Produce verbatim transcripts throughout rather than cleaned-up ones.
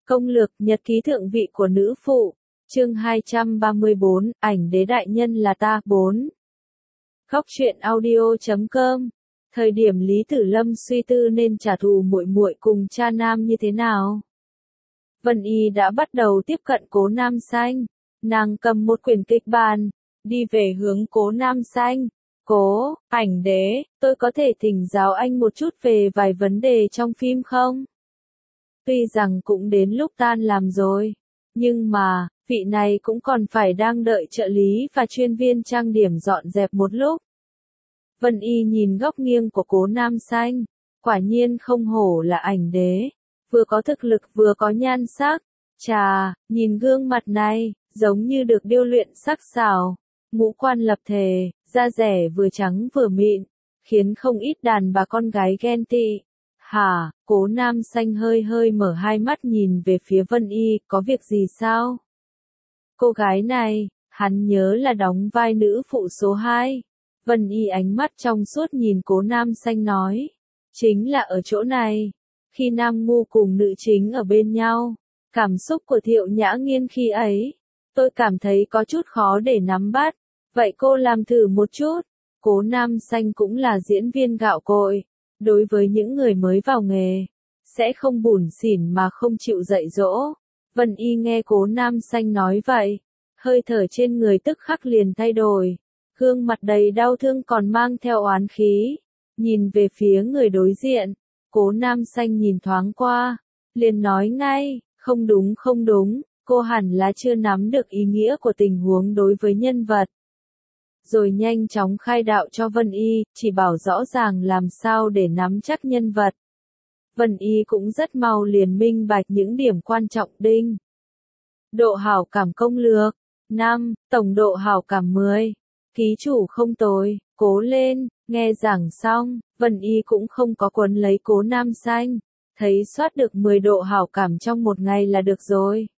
Công lược nhật ký thượng vị của nữ phụ, chương hai trăm ba mươi bốn, ảnh đế đại nhân là ta, bốn. Góc truyện audio chấm com. Thời điểm Lý Tử Lâm suy tư nên trả thù muội muội cùng cha nam như thế nào. Vân Y đã bắt đầu tiếp cận Cố Nam Xanh, nàng cầm một quyển kịch bản, đi về hướng Cố Nam Xanh. Cố, ảnh đế, tôi có thể thỉnh giáo anh một chút về vài vấn đề trong phim không? Tuy rằng cũng đến lúc tan làm rồi, nhưng mà, vị này cũng còn phải đang đợi trợ lý và chuyên viên trang điểm dọn dẹp một lúc. Vân Y nhìn góc nghiêng của Cố Nam Xanh, quả nhiên không hổ là ảnh đế, vừa có thực lực vừa có nhan sắc. Chà, nhìn gương mặt này, giống như được điêu luyện sắc sảo, ngũ quan lập thể, da dẻ vừa trắng vừa mịn, khiến không ít đàn bà con gái ghen tị. Hả, Cố Nam Xanh hơi hơi mở hai mắt nhìn về phía Vân Y, có việc gì sao? Cô gái này, hắn nhớ là đóng vai nữ phụ số hai. Vân Y ánh mắt trong suốt nhìn Cố Nam Xanh nói, chính là ở chỗ này. Khi Nam Ngu cùng nữ chính ở bên nhau, cảm xúc của Thiệu Nhã Nghiên khi ấy, tôi cảm thấy có chút khó để nắm bắt. Vậy cô làm thử một chút. Cố Nam Xanh cũng là diễn viên gạo cội. Đối với những người mới vào nghề, sẽ không bủn xỉn mà không chịu dạy dỗ. Vân Y nghe Cố Nam Xanh nói vậy, hơi thở trên người tức khắc liền thay đổi. Gương mặt đầy đau thương còn mang theo oán khí. Nhìn về phía người đối diện, Cố Nam Xanh nhìn thoáng qua, liền nói ngay, không đúng không đúng, cô hẳn là chưa nắm được ý nghĩa của tình huống đối với nhân vật. Rồi nhanh chóng khai đạo cho Vân Y, chỉ bảo rõ ràng làm sao để nắm chắc nhân vật. Vân Y cũng rất mau liền minh bạch những điểm quan trọng đinh. Độ hảo cảm công lược, năm, tổng độ hảo cảm mười. Ký chủ không tồi, cố lên, nghe giảng xong, Vân Y cũng không có quấn lấy Cố Nam Xanh, thấy soát được mười độ hảo cảm trong một ngày là được rồi.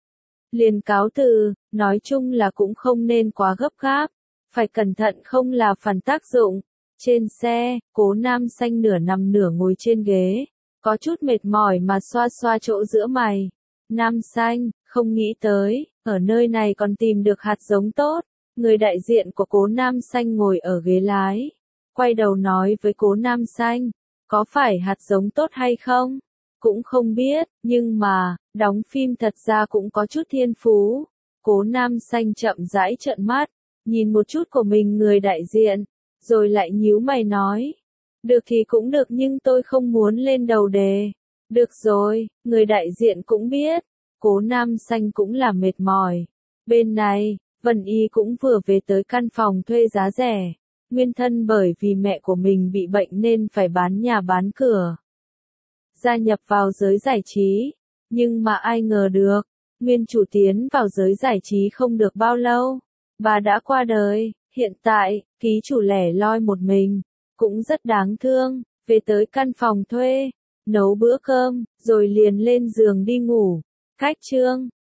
Liền cáo từ, nói chung là cũng không nên quá gấp gáp. Phải cẩn thận không là phản tác dụng. Trên xe, Cố Nam Xanh nửa nằm nửa ngồi trên ghế, có chút mệt mỏi mà xoa xoa chỗ giữa mày. Nam Xanh, không nghĩ tới, ở nơi này còn tìm được hạt giống tốt. Người đại diện của Cố Nam Xanh ngồi ở ghế lái, quay đầu nói với Cố Nam Xanh, có phải hạt giống tốt hay không? Cũng không biết, nhưng mà, đóng phim thật ra cũng có chút thiên phú. Cố Nam Xanh chậm rãi trợn mắt, nhìn một chút của mình người đại diện, rồi lại nhíu mày nói. Được thì cũng được nhưng tôi không muốn lên đầu đề. Được rồi, người đại diện cũng biết. Cố Nam Xanh cũng là mệt mỏi. Bên này, Vân Y cũng vừa về tới căn phòng thuê giá rẻ. Nguyên thân bởi vì mẹ của mình bị bệnh nên phải bán nhà bán cửa. Gia nhập vào giới giải trí. Nhưng mà ai ngờ được, nguyên chủ tiến vào giới giải trí không được bao lâu. Bà đã qua đời, hiện tại, ký chủ lẻ loi một mình, cũng rất đáng thương, về tới căn phòng thuê, nấu bữa cơm, rồi liền lên giường đi ngủ. Cách chương,